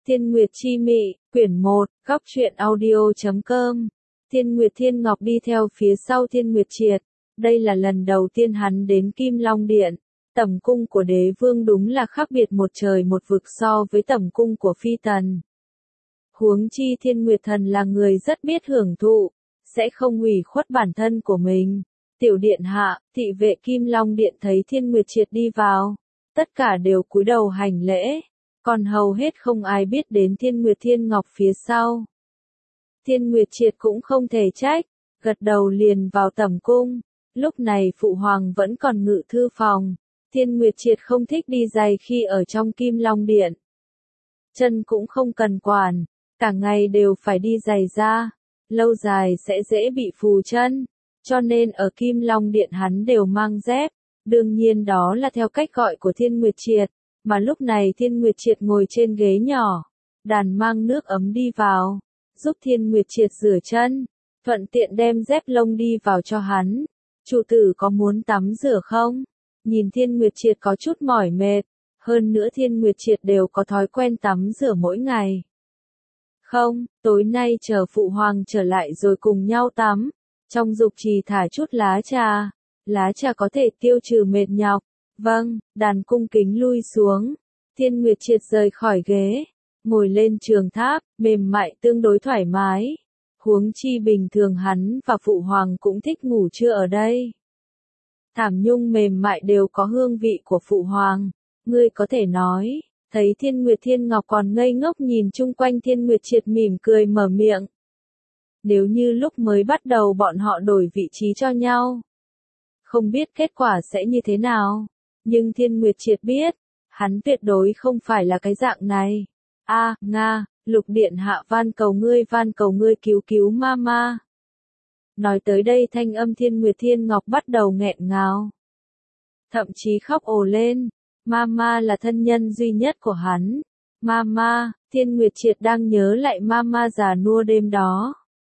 Thiên Nguyệt Chi Mị, quyển 1, góc truyện audio.com. Thiên Nguyệt Thiên Ngọc đi theo phía sau Thiên Nguyệt Triệt. Đây là lần đầu tiên hắn đến Kim Long Điện. Tẩm cung của đế vương đúng là khác biệt một trời một vực so với tẩm cung của phi tần. Huống chi Thiên Nguyệt Thần là người rất biết hưởng thụ, sẽ không ủy khuất bản thân của mình. Tiểu điện hạ, thị vệ Kim Long Điện thấy Thiên Nguyệt Triệt đi vào, tất cả đều cúi đầu hành lễ, còn hầu hết không ai biết đến Thiên Nguyệt Thiên Ngọc phía sau. Thiên Nguyệt Triệt cũng không thể trách, gật đầu liền vào tẩm cung. Lúc này phụ hoàng vẫn còn ngự thư phòng, Thiên Nguyệt Triệt không thích đi giày khi ở trong Kim Long Điện. Chân cũng không cần quản, cả ngày đều phải đi giày ra, lâu dài sẽ dễ bị phù chân, cho nên ở Kim Long Điện hắn đều mang dép, đương nhiên đó là theo cách gọi của Thiên Nguyệt Triệt, mà lúc này Thiên Nguyệt Triệt ngồi trên ghế nhỏ, đàn mang nước ấm đi vào, giúp Thiên Nguyệt Triệt rửa chân, thuận tiện đem dép lông đi vào cho hắn. Chủ tử có muốn tắm rửa không? Nhìn Thiên Nguyệt Triệt có chút mỏi mệt, hơn nữa Thiên Nguyệt Triệt đều có thói quen tắm rửa mỗi ngày. Không, tối nay chờ phụ hoàng trở lại rồi cùng nhau tắm, trong dục trì thả chút lá trà có thể tiêu trừ mệt nhọc. Vâng, đàn cung kính lui xuống, Thiên Nguyệt Triệt rời khỏi ghế, ngồi lên trường tháp, mềm mại tương đối thoải mái. Huống chi bình thường hắn và phụ hoàng cũng thích ngủ trưa ở đây. Thảm nhung mềm mại đều có hương vị của phụ hoàng, ngươi có thể nói. Thấy Thiên Nguyệt Thiên Ngọc còn ngây ngốc nhìn chung quanh, Thiên Nguyệt Triệt mỉm cười mở miệng. Nếu như lúc mới bắt đầu bọn họ đổi vị trí cho nhau, không biết kết quả sẽ như thế nào, nhưng Thiên Nguyệt Triệt biết, hắn tuyệt đối không phải là cái dạng này. Nga, Lục Điện Hạ van cầu ngươi cứu cứu mama. Nói tới đây thanh âm Thiên Nguyệt Thiên Ngọc bắt đầu nghẹn ngào, thậm chí khóc ồ lên. Mama là thân nhân duy nhất của hắn. Mama, Thiên Nguyệt Triệt đang nhớ lại mama già nua đêm đó.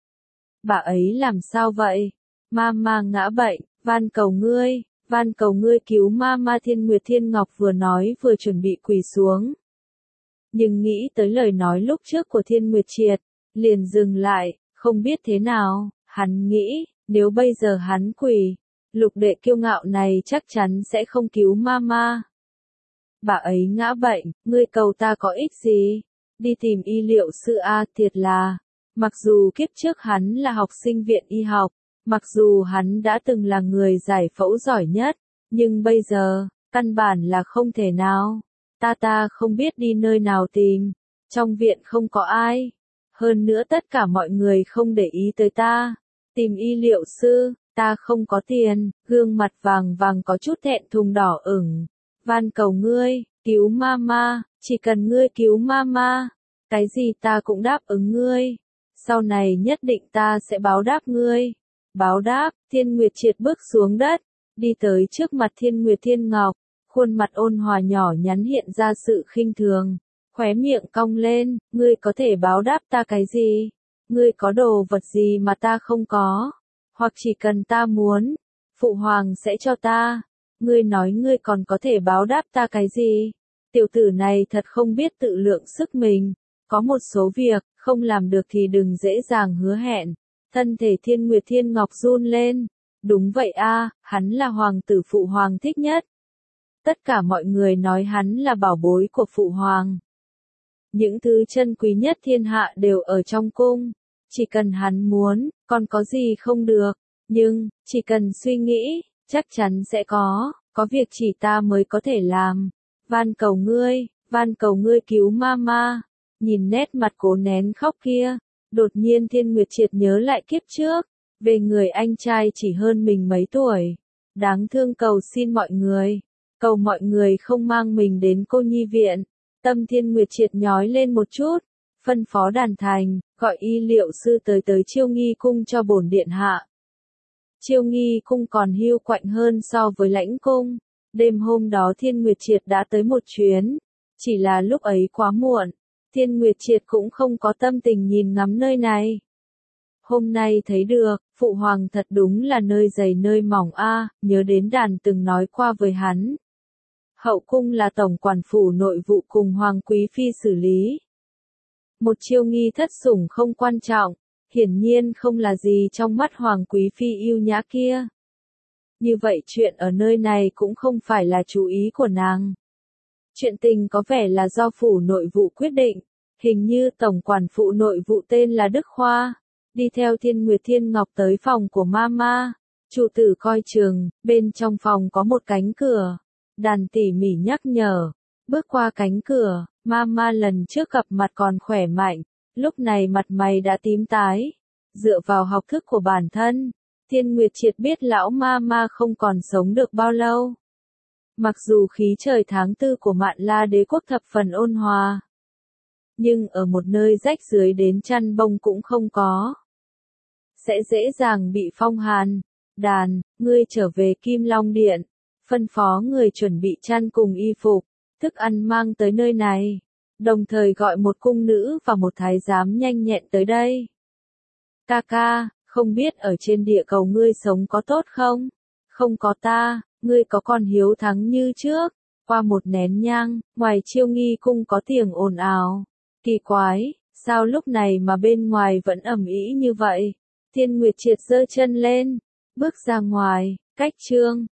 Bà ấy làm sao vậy? Mama ngã bệnh, van cầu ngươi cứu mama. Thiên Nguyệt Thiên Ngọc vừa nói vừa chuẩn bị quỳ xuống. Nhưng nghĩ tới lời nói lúc trước của Thiên Nguyệt Triệt, liền dừng lại, không biết thế nào, hắn nghĩ, nếu bây giờ hắn quỳ, Lục đệ kiêu ngạo này chắc chắn sẽ không cứu mama. Bà ấy ngã bệnh, ngươi cầu ta có ích gì? Đi tìm y liệu sư thiệt là, mặc dù kiếp trước hắn là học sinh viện y học, mặc dù hắn đã từng là người giải phẫu giỏi nhất, nhưng bây giờ, căn bản là không thể nào. Ta không biết đi nơi nào tìm, trong viện không có ai, hơn nữa tất cả mọi người không để ý tới ta. Tìm y liệu sư, ta không có tiền. Gương mặt vàng có chút thẹn thùng đỏ ửng. Van cầu ngươi, cứu mama, chỉ cần ngươi cứu mama, cái gì ta cũng đáp ứng ngươi. Sau này nhất định ta sẽ báo đáp ngươi. Báo đáp. Thiên Nguyệt Triệt bước xuống đất, đi tới trước mặt Thiên Nguyệt Thiên Ngọc, khuôn mặt ôn hòa nhỏ nhắn hiện ra sự khinh thường, khóe miệng cong lên. Ngươi có thể báo đáp ta cái gì? Ngươi có đồ vật gì mà ta không có? Hoặc chỉ cần ta muốn, phụ hoàng sẽ cho ta. Ngươi nói ngươi còn có thể báo đáp ta cái gì? Tiểu tử này thật không biết tự lượng sức mình. Có một số việc, không làm được thì đừng dễ dàng hứa hẹn. Thân thể Thiên Nguyệt Thiên Ngọc run lên. Đúng vậy hắn là hoàng tử phụ hoàng thích nhất. Tất cả mọi người nói hắn là bảo bối của phụ hoàng. Những thứ chân quý nhất thiên hạ đều ở trong cung. Chỉ cần hắn muốn, còn có gì không được. Nhưng, chỉ cần suy nghĩ, chắc chắn sẽ có việc chỉ ta mới có thể làm. Van cầu ngươi cứu mama. Nhìn nét mặt cố nén khóc kia, đột nhiên Thiên Nguyệt Triệt nhớ lại kiếp trước, về người anh trai chỉ hơn mình mấy tuổi. Đáng thương cầu xin mọi người, cầu mọi người không mang mình đến cô nhi viện. Tâm Thiên Nguyệt Triệt nhói lên một chút, phân phó đàn thành, gọi y liệu sư tới Chiêu Nghi cung cho bổn điện hạ. Chiêu Nghi cung còn hiu quạnh hơn so với Lãnh cung. Đêm hôm đó Thiên Nguyệt Triệt đã tới một chuyến, chỉ là lúc ấy quá muộn, Thiên Nguyệt Triệt cũng không có tâm tình nhìn ngắm nơi này. Hôm nay thấy được, phụ hoàng thật đúng là nơi dày nơi mỏng nhớ đến đàn từng nói qua với hắn. Hậu cung là tổng quản phủ nội vụ cùng hoàng quý phi xử lý. Một chiêu nghi thất sủng không quan trọng, hiển nhiên không là gì trong mắt hoàng quý phi yêu nhã kia. Như vậy chuyện ở nơi này cũng không phải là chú ý của nàng. Chuyện tình có vẻ là do phủ nội vụ quyết định, hình như tổng quản phụ nội vụ tên là Đức Khoa, đi theo Thiên Nguyệt Thiên Ngọc tới phòng của Mama. Chủ tử coi chừng, bên trong phòng có một cánh cửa. Đàn tỉ mỉ nhắc nhở, bước qua cánh cửa, Mama lần trước gặp mặt còn khỏe mạnh, lúc này mặt mày đã tím tái. Dựa vào học thức của bản thân, Thiên Nguyệt Triệt biết lão Mama không còn sống được bao lâu. Mặc dù khí trời tháng 4 của Mạn La đế quốc thập phần ôn hòa, nhưng ở một nơi rách dưới đến chăn bông cũng không có. Sẽ dễ dàng bị phong hàn. Đàn, ngươi trở về Kim Long Điện, phân phó người chuẩn bị chăn cùng y phục, thức ăn mang tới nơi này, đồng thời gọi một cung nữ và một thái giám nhanh nhẹn tới đây. Ca, không biết ở trên địa cầu ngươi sống có tốt không? Không có ta, ngươi có còn hiếu thắng như trước? Qua một nén nhang, ngoài Chiêu Nghi cung có tiếng ồn ào. Kỳ quái, sao lúc này mà bên ngoài vẫn ầm ĩ như vậy? Thiên Nguyệt Triệt giơ chân lên, bước ra ngoài, cách trương,